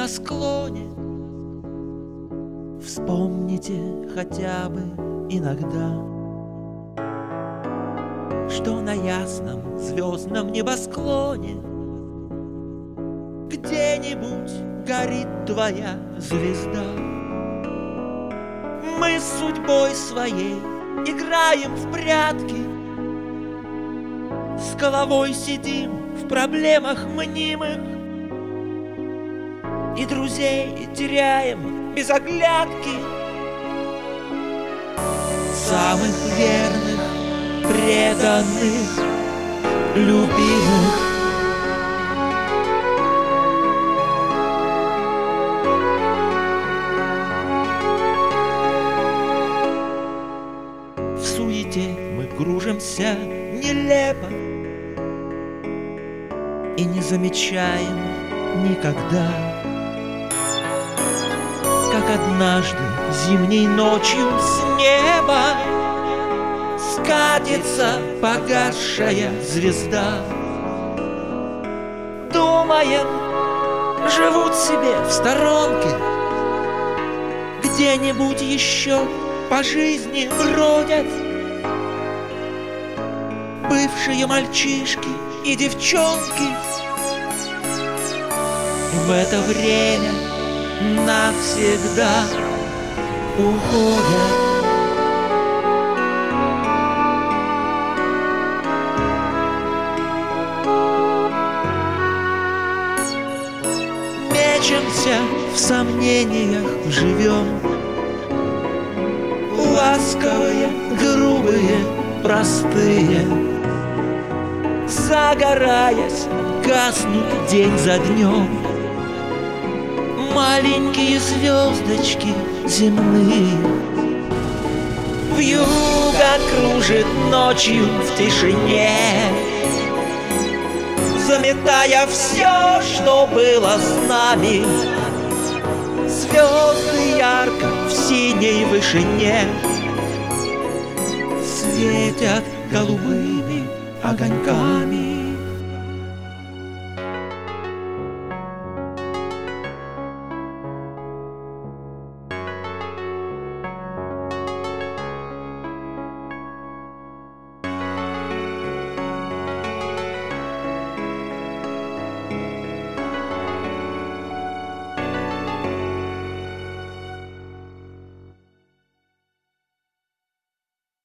небосклоне. Вспомните хотя бы иногда, что на ясном звездном небосклоне где-нибудь горит твоя звезда. Мы с судьбой своей играем в прятки, с головой сидим в проблемах мнимых, и друзей теряем без оглядки, самых верных, преданных, любимых. В суете мы кружимся нелепо и не замечаем никогда, как однажды зимней ночью с неба скатится погасшая звезда. Думаем, живут себе в сторонке, где-нибудь еще по жизни бродят бывшие мальчишки и девчонки. В это время навсегда уходят. Мечемся в сомнениях, живем ласковые, грубые, простые, загораясь, гаснут день за днем маленькие звездочки земные. Вьюга кружит ночью в тишине, заметая все, что было с нами. Звезды ярко в синей вышине светят голубыми огоньками.